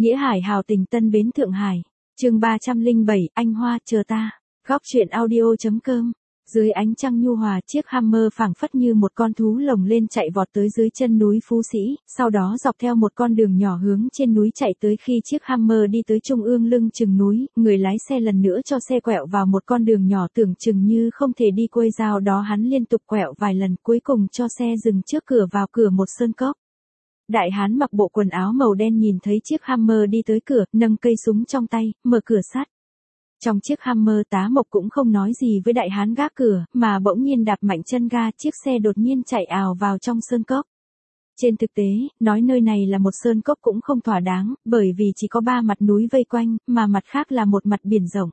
Nghĩa Hải hào tình Tân Bến Thượng Hải. Chương 307, anh Hoa chờ ta. Góc truyện audio.com. Dưới ánh trăng nhu hòa, chiếc Hummer phảng phất như một con thú lồng lên chạy vọt tới dưới chân núi Phú Sĩ, sau đó dọc theo một con đường nhỏ hướng trên núi chạy tới. Khi chiếc Hummer đi tới trung ương lưng chừng núi, người lái xe lần nữa cho xe quẹo vào một con đường nhỏ tưởng chừng như không thể đi quay giao đó, hắn liên tục quẹo vài lần cuối cùng cho xe dừng trước cửa vào cửa một sơn cốc. Đại hán mặc bộ quần áo màu đen nhìn thấy chiếc Hummer đi tới cửa, nâng cây súng trong tay, mở cửa sắt. Trong chiếc Hummer, Tá Mộc cũng không nói gì với đại hán gác cửa, mà bỗng nhiên đạp mạnh chân ga, chiếc xe đột nhiên chạy ào vào trong sơn cốc. Trên thực tế, nói nơi này là một sơn cốc cũng không thỏa đáng, bởi vì chỉ có 3 mặt núi vây quanh, mà mặt khác là một mặt biển rộng.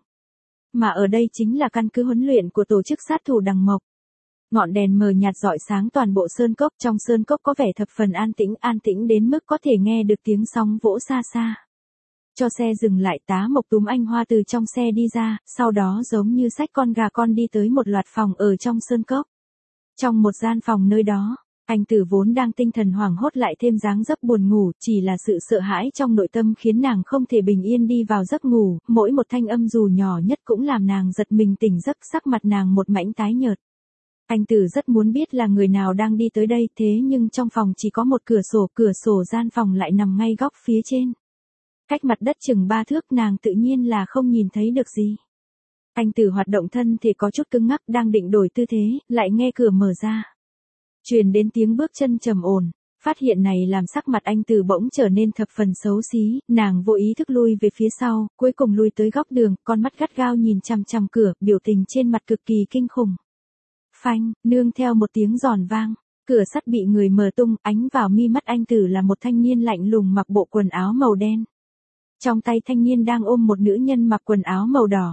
Mà ở đây chính là căn cứ huấn luyện của tổ chức sát thủ Đằng Mộc. Ngọn đèn mờ nhạt rọi sáng toàn bộ sơn cốc, trong sơn cốc có vẻ thập phần an tĩnh đến mức có thể nghe được tiếng sóng vỗ xa xa. Cho xe dừng lại, Tá Mộc túm anh Hoa từ trong xe đi ra, sau đó giống như xách con gà con đi tới một loạt phòng ở trong sơn cốc. Trong một gian phòng nơi đó, anh Tử vốn đang tinh thần hoảng hốt lại thêm dáng dấp buồn ngủ, chỉ là sự sợ hãi trong nội tâm khiến nàng không thể bình yên đi vào giấc ngủ, mỗi một thanh âm dù nhỏ nhất cũng làm nàng giật mình tỉnh giấc, sắc mặt nàng một mảnh tái nhợt. Anh Tử rất muốn biết là người nào đang đi tới đây, thế nhưng trong phòng chỉ có một cửa sổ gian phòng lại nằm ngay góc phía trên. Cách mặt đất chừng 3 thước, nàng tự nhiên là không nhìn thấy được gì. Anh Tử hoạt động thân thể có chút cứng ngắc, đang định đổi tư thế, lại nghe cửa mở ra. Truyền đến tiếng bước chân trầm ổn. Phát hiện này làm sắc mặt anh Tử bỗng trở nên thập phần xấu xí, nàng vô ý thức lui về phía sau, cuối cùng lui tới góc đường, con mắt gắt gao nhìn chằm chằm cửa, biểu tình trên mặt cực kỳ kinh khủng. Phanh, nương theo một tiếng giòn vang, cửa sắt bị người mở tung, ánh vào mi mắt anh Tử là một thanh niên lạnh lùng mặc bộ quần áo màu đen. Trong tay thanh niên đang ôm một nữ nhân mặc quần áo màu đỏ.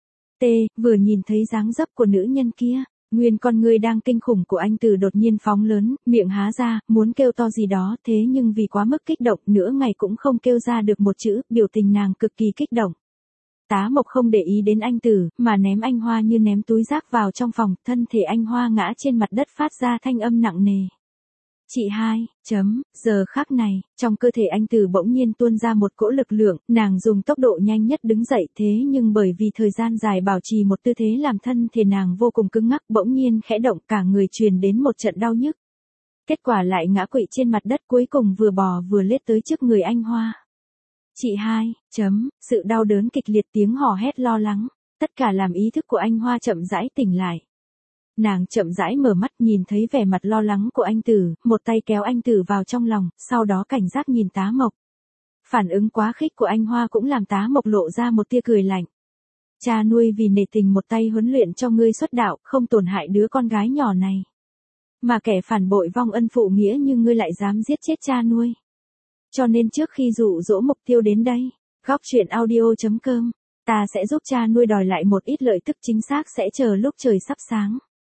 Vừa nhìn thấy dáng dấp của nữ nhân kia, nguyên con người đang kinh khủng của anh Tử đột nhiên phóng lớn, miệng há ra, muốn kêu to gì đó, thế nhưng vì quá mức kích động, nửa ngày cũng không kêu ra được một chữ, biểu tình nàng cực kỳ kích động. Tá Mộc không để ý đến anh Tử, mà ném anh Hoa như ném túi rác vào trong phòng, thân thể anh Hoa ngã trên mặt đất phát ra thanh âm nặng nề. Chị hai, giờ khắc này, trong cơ thể anh Tử bỗng nhiên tuôn ra một cỗ lực lượng, nàng dùng tốc độ nhanh nhất đứng dậy, thế nhưng bởi vì thời gian dài bảo trì một tư thế làm thân thể nàng vô cùng cứng ngắc, bỗng nhiên khẽ động, cả người truyền đến một trận đau nhức. Kết quả lại ngã quỵ trên mặt đất, cuối cùng vừa bò vừa lết tới trước người anh Hoa. Chị hai, sự đau đớn kịch liệt, tiếng hò hét lo lắng, tất cả làm ý thức của anh Hoa chậm rãi tỉnh lại. Nàng chậm rãi mở mắt, nhìn thấy vẻ mặt lo lắng của anh Tử, một tay kéo anh Tử vào trong lòng, sau đó cảnh giác nhìn Tá Mộc. Phản ứng quá khích của anh Hoa cũng làm Tá Mộc lộ ra một tia cười lạnh. Cha nuôi vì nể tình một tay huấn luyện cho ngươi xuất đạo, không tổn hại đứa con gái nhỏ này. Mà kẻ phản bội vong ân phụ nghĩa như ngươi lại dám giết chết cha nuôi. Cho nên trước khi dụ dỗ mục tiêu đến đây, góc truyện audio.com, ta sẽ giúp cha nuôi đòi lại một ít lợi tức, chính xác sẽ chờ lúc trời sắp sáng.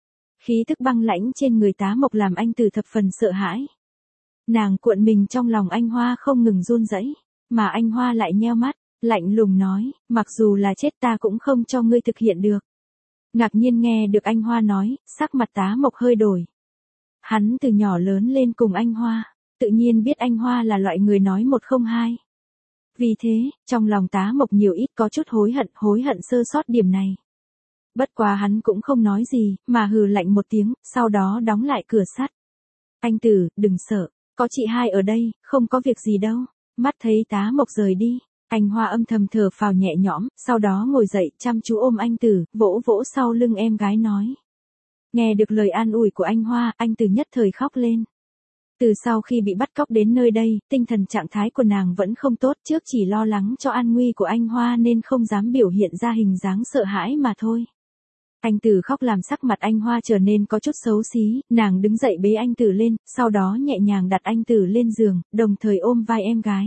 Khí tức băng lãnh trên người Tá Mộc làm anh Tử thập phần sợ hãi. Nàng cuộn mình trong lòng anh Hoa không ngừng run rẩy, mà anh Hoa lại nheo mắt, lạnh lùng nói, mặc dù là chết ta cũng không cho ngươi thực hiện được. Ngạc nhiên nghe được anh Hoa nói, sắc mặt Tá Mộc hơi đổi. Hắn từ nhỏ lớn lên cùng anh Hoa, tự nhiên biết anh Hoa là loại người nói một không hai. Vì thế, trong lòng Tá Mộc nhiều ít có chút hối hận sơ sót điểm này. Bất quá hắn cũng không nói gì, mà hừ lạnh một tiếng, sau đó đóng lại cửa sắt. Anh Tử, đừng sợ, có chị hai ở đây, không có việc gì đâu. Mắt thấy Tá Mộc rời đi, anh Hoa âm thầm thở phào nhẹ nhõm, sau đó ngồi dậy chăm chú ôm anh Tử, vỗ vỗ sau lưng em gái nói. Nghe được lời an ủi của anh Hoa, anh Tử nhất thời khóc lên. Từ sau khi bị bắt cóc đến nơi đây, tinh thần trạng thái của nàng vẫn không tốt, trước chỉ lo lắng cho an nguy của anh Hoa nên không dám biểu hiện ra hình dáng sợ hãi mà thôi. Anh Tử khóc làm sắc mặt anh Hoa trở nên có chút xấu xí, nàng đứng dậy bế anh Tử lên, sau đó nhẹ nhàng đặt anh Tử lên giường, đồng thời ôm vai em gái.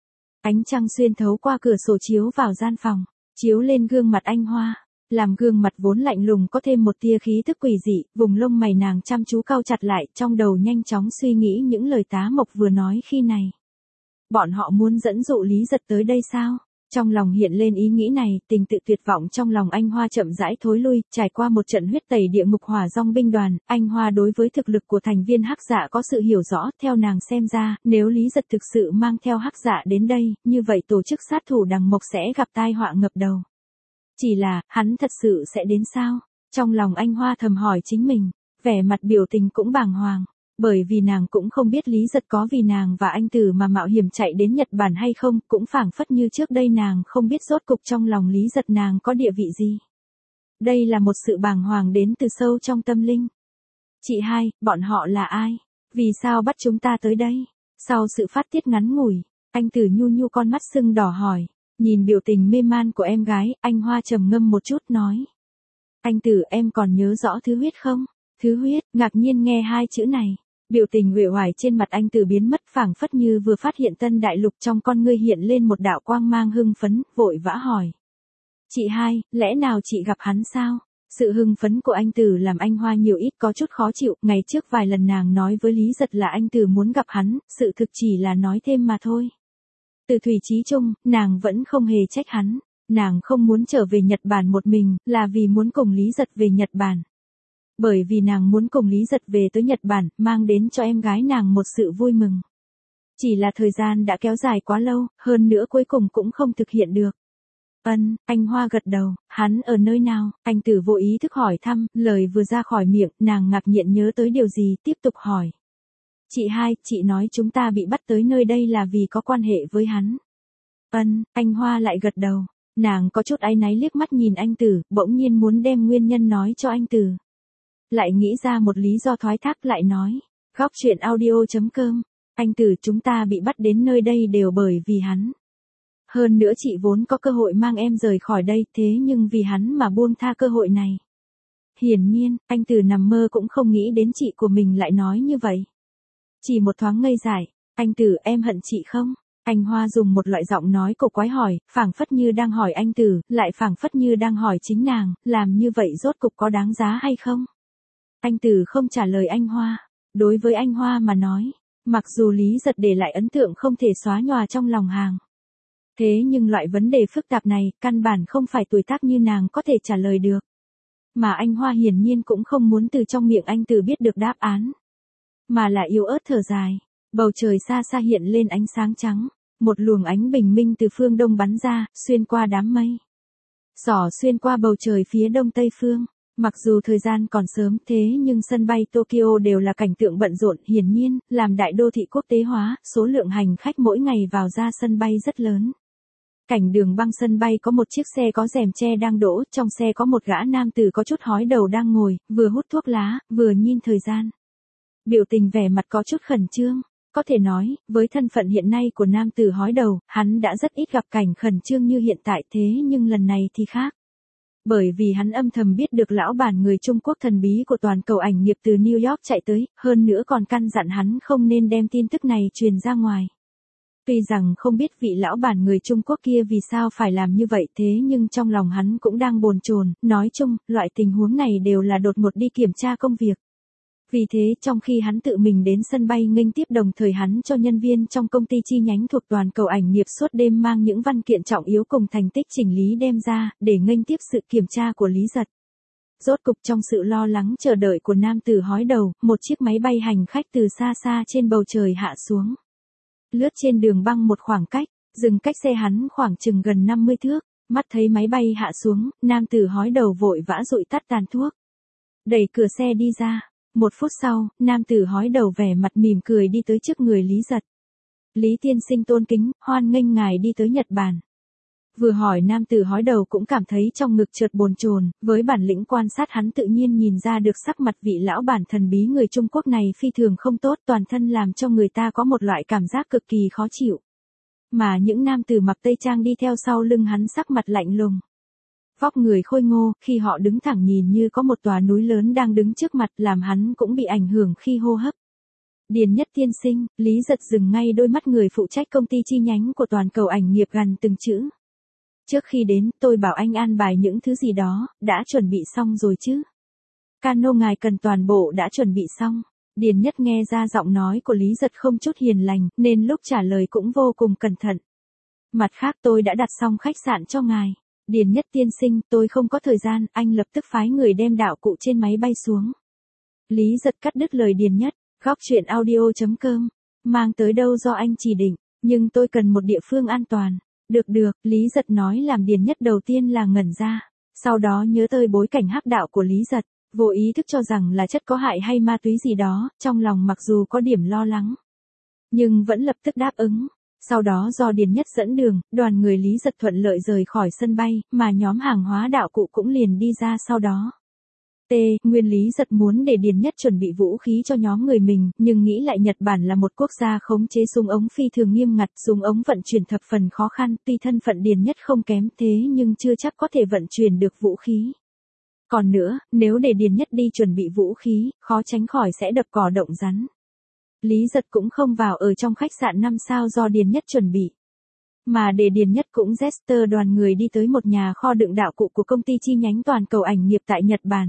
Ánh trăng xuyên thấu qua cửa sổ chiếu vào gian phòng, chiếu lên gương mặt anh Hoa, làm gương mặt vốn lạnh lùng có thêm một tia khí tức quỷ dị, vùng lông mày nàng chăm chú cau chặt lại, trong đầu nhanh chóng suy nghĩ những lời Tá Mộc vừa nói khi này. Bọn họ muốn dẫn dụ Lý Giật tới đây sao? Trong lòng hiện lên ý nghĩ này, tình tự tuyệt vọng trong lòng anh Hoa chậm rãi thối lui, trải qua một trận huyết tẩy địa ngục hỏa dòng binh đoàn, anh Hoa đối với thực lực của thành viên Hắc Dạ có sự hiểu rõ, theo nàng xem ra, nếu Lý Giật thực sự mang theo Hắc Dạ đến đây, như vậy tổ chức sát thủ Đằng Mộc sẽ gặp tai họa ngập đầu. Chỉ là, hắn thật sự sẽ đến sao? Trong lòng anh Hoa thầm hỏi chính mình, vẻ mặt biểu tình cũng bàng hoàng. Bởi vì nàng cũng không biết Lý Giật có vì nàng và anh Tử mà mạo hiểm chạy đến Nhật Bản hay không, cũng phảng phất như trước đây nàng không biết rốt cục trong lòng Lý Giật nàng có địa vị gì. Đây là một sự bàng hoàng đến từ sâu trong tâm linh. Chị hai, bọn họ là ai? Vì sao bắt chúng ta tới đây? Sau sự phát tiết ngắn ngủi, anh Tử nhu nhu con mắt sưng đỏ hỏi, nhìn biểu tình mê man của em gái, anh Hoa trầm ngâm một chút nói. Anh Tử em còn nhớ rõ Thứ Huyết không? Thứ Huyết, ngạc nhiên nghe hai chữ này. Biểu tình uể oải trên mặt anh Tử biến mất phảng phất như vừa phát hiện tân đại lục trong con ngươi hiện lên một đạo quang mang hưng phấn, vội vã hỏi. Chị hai, lẽ nào chị gặp hắn sao? Sự hưng phấn của anh Tử làm anh Hoa nhiều ít có chút khó chịu, ngày trước vài lần nàng nói với Lý Giật là anh Tử muốn gặp hắn, sự thực chỉ là nói thêm mà thôi. Từ thủy chí chung, nàng vẫn không hề trách hắn, nàng không muốn trở về Nhật Bản một mình, là vì muốn cùng Lý Giật về Nhật Bản. Bởi vì nàng muốn cùng Lý Giật về tới Nhật Bản, mang đến cho em gái nàng một sự vui mừng. Chỉ là thời gian đã kéo dài quá lâu, hơn nữa cuối cùng cũng không thực hiện được. Anh Hoa gật đầu, hắn ở nơi nào? Anh Tử vô ý thức hỏi thăm, lời vừa ra khỏi miệng, nàng ngạc nhiên nhớ tới điều gì, tiếp tục hỏi. Chị hai, chị nói chúng ta bị bắt tới nơi đây là vì có quan hệ với hắn. Anh Hoa lại gật đầu, nàng có chút áy náy liếc mắt nhìn anh Tử, bỗng nhiên muốn đem nguyên nhân nói cho anh Tử. Lại nghĩ ra một lý do thoái thác lại nói, góc chuyện audio.com, anh Tử chúng ta bị bắt đến nơi đây đều bởi vì hắn. Hơn nữa chị vốn có cơ hội mang em rời khỏi đây, thế nhưng vì hắn mà buông tha cơ hội này. Hiển nhiên, anh Tử nằm mơ cũng không nghĩ đến chị của mình lại nói như vậy. Chỉ một thoáng ngây dại, anh Tử em hận chị không? Anh Hoa dùng một loại giọng nói cổ quái hỏi, phảng phất như đang hỏi anh Tử, lại phảng phất như đang hỏi chính nàng, làm như vậy rốt cục có đáng giá hay không? Anh Tử không trả lời anh Hoa. Đối với anh Hoa mà nói, mặc dù Lý Giật để lại ấn tượng không thể xóa nhòa trong lòng hàng. Thế nhưng loại vấn đề phức tạp này, căn bản không phải tuổi tác như nàng có thể trả lời được. Mà anh Hoa hiển nhiên cũng không muốn từ trong miệng anh Tử biết được đáp án. Mà là yếu ớt thở dài. Bầu trời xa xa hiện lên ánh sáng trắng. Một luồng ánh bình minh từ phương đông bắn ra, xuyên qua đám mây. Xỏ xuyên qua bầu trời phía đông tây phương. Mặc dù thời gian còn sớm thế nhưng sân bay Tokyo đều là cảnh tượng bận rộn, hiển nhiên, làm đại đô thị quốc tế hóa, số lượng hành khách mỗi ngày vào ra sân bay rất lớn. Cảnh đường băng sân bay có một chiếc xe có rèm che đang đỗ, trong xe có một gã nam tử có chút hói đầu đang ngồi, vừa hút thuốc lá, vừa nhìn thời gian. Biểu tình vẻ mặt có chút khẩn trương, có thể nói, với thân phận hiện nay của nam tử hói đầu, hắn đã rất ít gặp cảnh khẩn trương như hiện tại thế nhưng lần này thì khác. Bởi vì hắn âm thầm biết được lão bản người Trung Quốc thần bí của toàn cầu ảnh nghiệp từ New York chạy tới, hơn nữa còn căn dặn hắn không nên đem tin tức này truyền ra ngoài. Tuy rằng không biết vị lão bản người Trung Quốc kia vì sao phải làm như vậy thế nhưng trong lòng hắn cũng đang bồn chồn, nói chung, loại tình huống này đều là đột ngột đi kiểm tra công việc. Vì thế trong khi hắn tự mình đến sân bay nghênh tiếp đồng thời hắn cho nhân viên trong công ty chi nhánh thuộc toàn cầu ảnh nghiệp suốt đêm mang những văn kiện trọng yếu cùng thành tích chỉnh lý đem ra, để nghênh tiếp sự kiểm tra của Lý Giật. Rốt cục trong sự lo lắng chờ đợi của nam tử hói đầu, một chiếc máy bay hành khách từ xa xa trên bầu trời hạ xuống. Lướt trên đường băng một khoảng cách, dừng cách xe hắn khoảng chừng gần 50 thước, mắt thấy máy bay hạ xuống, nam tử hói đầu vội vã dụi tắt tàn thuốc. Đẩy cửa xe đi ra. Một phút sau, nam tử hói đầu vẻ mặt mỉm cười đi tới trước người Lý Giật. Lý tiên sinh tôn kính, hoan nghênh ngài đi tới Nhật Bản. Vừa hỏi nam tử hói đầu cũng cảm thấy trong ngực chợt bồn chồn, với bản lĩnh quan sát hắn tự nhiên nhìn ra được sắc mặt vị lão bản thần bí người Trung Quốc này phi thường không tốt, toàn thân làm cho người ta có một loại cảm giác cực kỳ khó chịu. Mà những nam tử mặc tây trang đi theo sau lưng hắn sắc mặt lạnh lùng. Vóc người khôi ngô, khi họ đứng thẳng nhìn như có một tòa núi lớn đang đứng trước mặt làm hắn cũng bị ảnh hưởng khi hô hấp. Điền Nhất tiên sinh, Lý Giật dừng ngay đôi mắt người phụ trách công ty chi nhánh của toàn cầu ảnh nghiệp gần từng chữ. Trước khi đến, tôi bảo anh an bài những thứ gì đó, đã chuẩn bị xong rồi chứ? Cano ngài cần toàn bộ đã chuẩn bị xong. Điền Nhất nghe ra giọng nói của Lý Giật không chút hiền lành, nên lúc trả lời cũng vô cùng cẩn thận. Mặt khác tôi đã đặt xong khách sạn cho ngài. Điền Nhất tiên sinh, tôi không có thời gian, anh lập tức phái người đem đạo cụ trên máy bay xuống. Lý Giật cắt đứt lời Điền Nhất, góc chuyện audio.com, mang tới đâu do anh chỉ định, nhưng tôi cần một địa phương an toàn. Được, Lý Giật nói làm Điền Nhất đầu tiên là ngẩn ra, sau đó nhớ tới bối cảnh hắc đạo của Lý Giật, vô ý thức cho rằng là chất có hại hay ma túy gì đó, trong lòng mặc dù có điểm lo lắng, nhưng vẫn lập tức đáp ứng. Sau đó do Điền Nhất dẫn đường, đoàn người Lý Giật thuận lợi rời khỏi sân bay, mà nhóm hàng hóa đạo cụ cũng liền đi ra sau đó. Nguyên Lý Giật muốn để Điền Nhất chuẩn bị vũ khí cho nhóm người mình, nhưng nghĩ lại Nhật Bản là một quốc gia khống chế súng ống phi thường nghiêm ngặt, súng ống vận chuyển thập phần khó khăn, tuy thân phận Điền Nhất không kém thế nhưng chưa chắc có thể vận chuyển được vũ khí. Còn nữa, nếu để Điền Nhất đi chuẩn bị vũ khí, khó tránh khỏi sẽ đập cỏ động rắn. Lý Giật cũng không vào ở trong khách sạn 5 sao do Điền Nhất chuẩn bị, mà để Điền Nhất cũng Jester đoàn người đi tới một nhà kho đựng đạo cụ của công ty chi nhánh toàn cầu ảnh nghiệp tại Nhật Bản.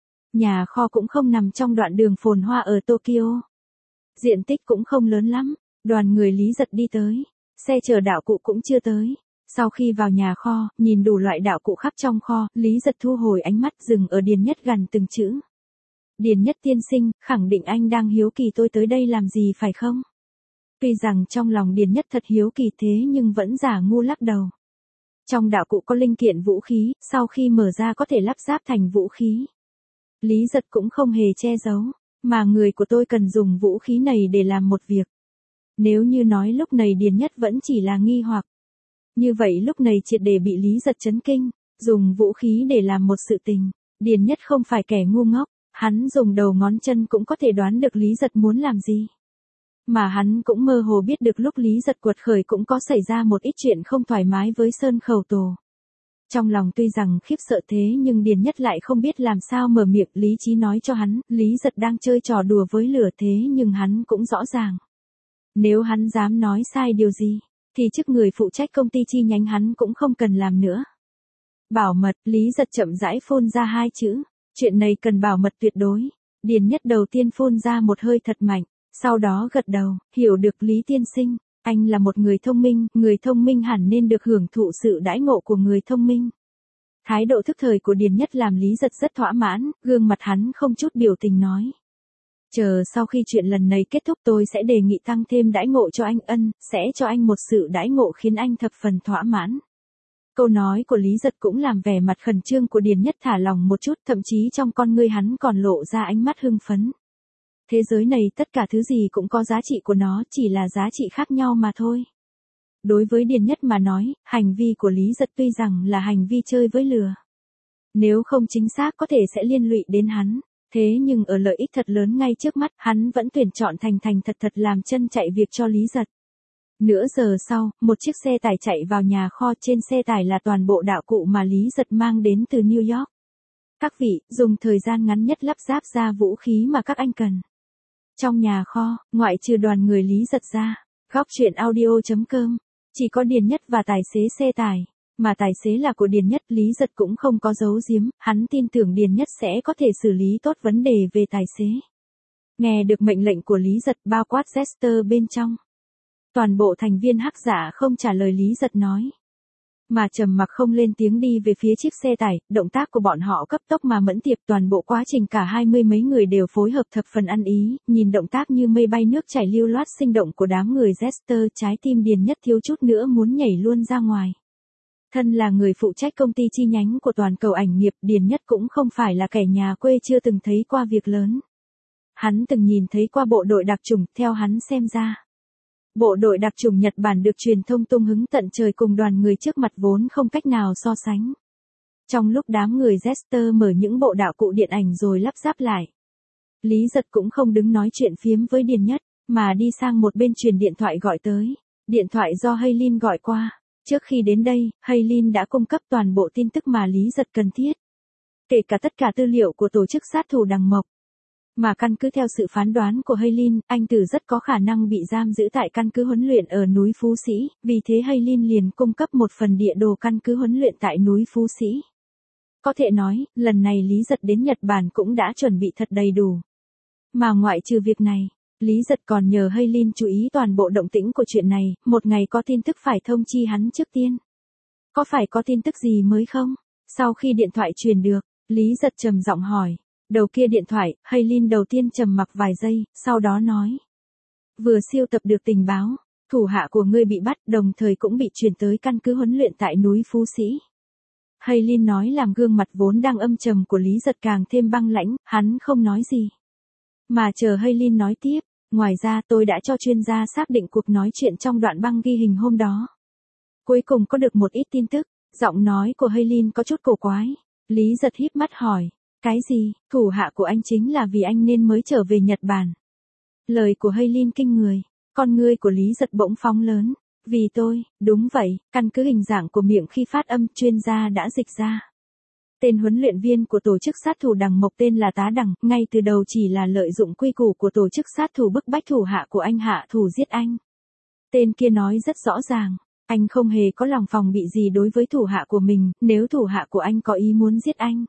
Nhà kho cũng không nằm trong đoạn đường phồn hoa ở Tokyo. Diện tích cũng không lớn lắm, đoàn người Lý Giật đi tới, xe chở đạo cụ cũng chưa tới. Sau khi vào nhà kho, nhìn đủ loại đạo cụ khắp trong kho, Lý Giật thu hồi ánh mắt dừng ở Điền Nhất gần từng chữ. Điền Nhất tiên sinh, khẳng định anh đang hiếu kỳ tôi tới đây làm gì phải không? Tuy rằng trong lòng Điền Nhất thật hiếu kỳ thế nhưng vẫn giả ngu lắc đầu. Trong đạo cụ có linh kiện vũ khí, sau khi mở ra có thể lắp ráp thành vũ khí. Lý Giật cũng không hề che giấu, mà người của tôi cần dùng vũ khí này để làm một việc. Nếu như nói lúc này Điền Nhất vẫn chỉ là nghi hoặc, như vậy lúc này triệt để bị Lý Giật chấn kinh, dùng vũ khí để làm một sự tình. Điền Nhất không phải kẻ ngu ngốc, hắn dùng đầu ngón chân cũng có thể đoán được Lý Giật muốn làm gì. Mà hắn cũng mơ hồ biết được lúc Lý Giật quật khởi cũng có xảy ra một ít chuyện không thoải mái với Sơn Khẩu Tổ. Trong lòng tuy rằng khiếp sợ thế nhưng Điền Nhất lại không biết làm sao mở miệng, lý trí nói cho hắn, Lý Giật đang chơi trò đùa với lửa thế nhưng hắn cũng rõ ràng. Nếu hắn dám nói sai điều gì, thì chức người phụ trách công ty chi nhánh hắn cũng không cần làm nữa. Bảo mật, Lý Giật chậm rãi phun ra 2 chữ, chuyện này cần bảo mật tuyệt đối. Điền Nhất đầu tiên phun ra một hơi thật mạnh, sau đó gật đầu, hiểu được Lý tiên sinh. Anh là một người thông minh hẳn nên được hưởng thụ sự đãi ngộ của người thông minh. Thái độ thức thời của Điền Nhất làm Lý Giật rất thỏa mãn, gương mặt hắn không chút biểu tình nói. Chờ sau khi chuyện lần này kết thúc tôi sẽ đề nghị tăng thêm đãi ngộ cho anh, sẽ cho anh một sự đãi ngộ khiến anh thập phần thỏa mãn. Câu nói của Lý Giật cũng làm vẻ mặt khẩn trương của Điền Nhất thả lòng một chút, thậm chí trong con ngươi hắn còn lộ ra ánh mắt hưng phấn. Thế giới này tất cả thứ gì cũng có giá trị của nó, chỉ là giá trị khác nhau mà thôi. Đối với Điền Nhất mà nói, hành vi của Lý Giật tuy rằng là hành vi chơi với lửa. Nếu không chính xác có thể sẽ liên lụy đến hắn. Thế nhưng ở lợi ích thật lớn ngay trước mắt, hắn vẫn tuyển chọn thành thật làm chân chạy việc cho Lý Giật. Nửa giờ sau, một chiếc xe tải chạy vào nhà kho, trên xe tải là toàn bộ đạo cụ mà Lý Giật mang đến từ New York. Các vị, dùng thời gian ngắn nhất lắp ráp ra vũ khí mà các anh cần. Trong nhà kho, ngoại trừ đoàn người Lý Giật ra, góc chuyện audio.com, chỉ có Điền Nhất và tài xế xe tải, mà tài xế là của Điền Nhất. Lý Giật cũng không có giấu giếm, hắn tin tưởng Điền Nhất sẽ có thể xử lý tốt vấn đề về tài xế. Nghe được mệnh lệnh của Lý Giật bao quát Jester bên trong. Toàn bộ thành viên hắc giả không trả lời Lý Giật nói, mà trầm mặc không lên tiếng đi về phía chiếc xe tải. Động tác của bọn họ cấp tốc mà mẫn tiệp, toàn bộ quá trình cả 20 mấy người đều phối hợp thập phần ăn ý, nhìn động tác như mây bay nước chảy lưu loát sinh động của đám người Jester, trái tim Điền Nhất thiếu chút nữa muốn nhảy luôn ra ngoài. Thân là người phụ trách công ty chi nhánh của toàn cầu ảnh nghiệp, Điền Nhất cũng không phải là kẻ nhà quê chưa từng thấy qua việc lớn. Hắn từng nhìn thấy qua bộ đội đặc chủng, theo hắn xem ra. Bộ đội đặc chủng Nhật Bản được truyền thông tung hứng tận trời cùng đoàn người trước mặt vốn không cách nào so sánh. Trong lúc đám người Jester mở những bộ đạo cụ điện ảnh rồi lắp ráp lại, Lý Giật cũng không đứng nói chuyện phiếm với Điền Nhất, mà đi sang một bên truyền điện thoại gọi tới. Điện thoại do Haylin gọi qua. Trước khi đến đây, Haylin đã cung cấp toàn bộ tin tức mà Lý Giật cần thiết. Kể cả tất cả tư liệu của tổ chức sát thủ Đằng Mộc. Mà căn cứ theo sự phán đoán của Haylin, anh Tử rất có khả năng bị giam giữ tại căn cứ huấn luyện ở núi Phú Sĩ, vì thế Haylin liền cung cấp một phần địa đồ căn cứ huấn luyện tại núi Phú Sĩ. Có thể nói, lần này Lý Giật đến Nhật Bản cũng đã chuẩn bị thật đầy đủ. Mà ngoại trừ việc này, Lý Giật còn nhờ Haylin chú ý toàn bộ động tĩnh của chuyện này, một ngày có tin tức phải thông chi hắn trước tiên. Có phải có tin tức gì mới không? Sau khi điện thoại truyền được, Lý Giật trầm giọng hỏi. Đầu kia điện thoại, Haylin đầu tiên trầm mặc vài giây, sau đó nói. Vừa siêu tập được tình báo, thủ hạ của ngươi bị bắt, đồng thời cũng bị chuyển tới căn cứ huấn luyện tại núi Phú Sĩ. Haylin nói làm gương mặt vốn đang âm trầm của Lý Giật càng thêm băng lãnh, hắn không nói gì. Mà chờ Haylin nói tiếp, ngoài ra tôi đã cho chuyên gia xác định cuộc nói chuyện trong đoạn băng ghi hình hôm đó. Cuối cùng có được một ít tin tức, giọng nói của Haylin có chút cổ quái. Lý Giật híp mắt hỏi, cái gì, thủ hạ của anh chính là vì anh nên mới trở về Nhật Bản. Lời của Haylin kinh người, con ngươi của Lý Giật bỗng phóng lớn. Vì tôi, đúng vậy, căn cứ hình dạng của miệng khi phát âm chuyên gia đã dịch ra. Tên huấn luyện viên của tổ chức sát thủ Đằng Mộc tên là Tá Đằng, ngay từ đầu chỉ là lợi dụng quy củ của tổ chức sát thủ bức bách thủ hạ của anh hạ thủ giết anh. Tên kia nói rất rõ ràng, anh không hề có lòng phòng bị gì đối với thủ hạ của mình, nếu thủ hạ của anh có ý muốn giết anh.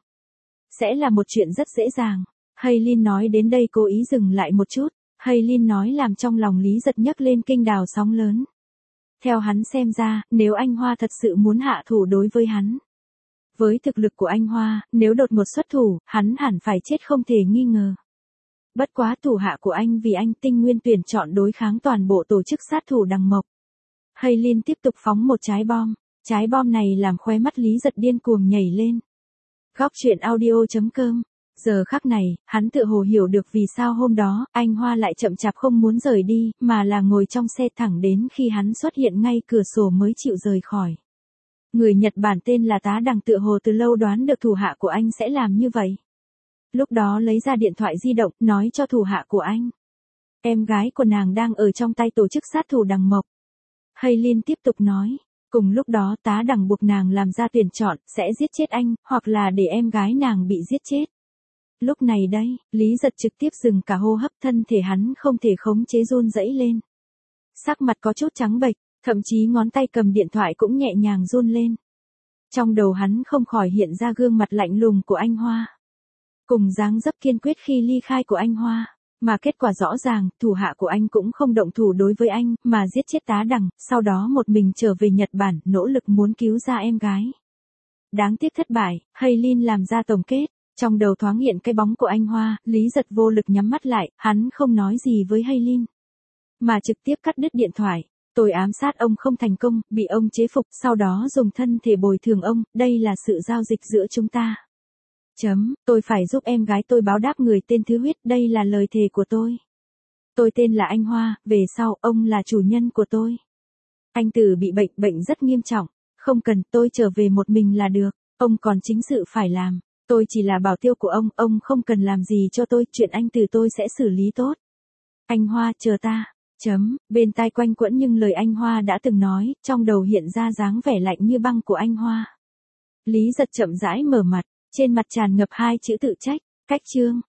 Sẽ là một chuyện rất dễ dàng. Haylin nói đến đây cố ý dừng lại một chút, Haylin nói làm trong lòng Lý Giật nhấc lên kinh đào sóng lớn. Theo hắn xem ra, nếu anh Hoa thật sự muốn hạ thủ đối với hắn. Với thực lực của anh Hoa, nếu đột ngột xuất thủ, hắn hẳn phải chết không thể nghi ngờ. Bất quá thủ hạ của anh vì anh tinh nguyên tuyển chọn đối kháng toàn bộ tổ chức sát thủ Đằng Mộc. Haylin tiếp tục phóng một trái bom này làm khóe mắt Lý Giật điên cuồng nhảy lên. Góc truyện audio.com. Giờ khắc này, hắn tự hồ hiểu được vì sao hôm đó, anh Hoa lại chậm chạp không muốn rời đi, mà là ngồi trong xe thẳng đến khi hắn xuất hiện ngay cửa sổ mới chịu rời khỏi. Người Nhật Bản tên là Tá Đằng tự hồ từ lâu đoán được thủ hạ của anh sẽ làm như vậy. Lúc đó lấy ra điện thoại di động, nói cho thủ hạ của anh. Em gái của nàng đang ở trong tay tổ chức sát thủ Đằng Mộc. Haylin tiếp tục nói. Cùng lúc đó Tá Đằng buộc nàng làm ra tuyển chọn, sẽ giết chết anh, hoặc là để em gái nàng bị giết chết. Lúc này đây, Lý Giật trực tiếp dừng cả hô hấp, thân thể hắn không thể khống chế run rẩy lên. Sắc mặt có chút trắng bệch, thậm chí ngón tay cầm điện thoại cũng nhẹ nhàng run lên. Trong đầu hắn không khỏi hiện ra gương mặt lạnh lùng của anh Hoa. Cùng dáng dấp kiên quyết khi ly khai của anh Hoa. Mà kết quả rõ ràng, thủ hạ của anh cũng không động thủ đối với anh, mà giết chết Tá Đằng, sau đó một mình trở về Nhật Bản, nỗ lực muốn cứu ra em gái. Đáng tiếc thất bại, Haylin làm ra tổng kết. Trong đầu thoáng hiện cái bóng của anh Hoa, Lý Giật vô lực nhắm mắt lại, hắn không nói gì với Haylin. Mà trực tiếp cắt đứt điện thoại. Tôi ám sát ông không thành công, bị ông chế phục, sau đó dùng thân thể bồi thường ông, đây là sự giao dịch giữa chúng ta. Tôi phải giúp em gái tôi báo đáp người tên Thứ Huyết, đây là lời thề của tôi. Tôi tên là anh Hoa, về sau, ông là chủ nhân của tôi. Anh Tử bị bệnh rất nghiêm trọng, không cần, tôi trở về một mình là được, ông còn chính sự phải làm. Tôi chỉ là bảo tiêu của ông không cần làm gì cho tôi, chuyện anh Tử tôi sẽ xử lý tốt. Anh Hoa chờ ta. Bên tai quanh quẩn nhưng lời anh Hoa đã từng nói, trong đầu hiện ra dáng vẻ lạnh như băng của anh Hoa. Lý Giật chậm rãi mở mặt, trên mặt tràn ngập hai chữ tự trách, cách chương.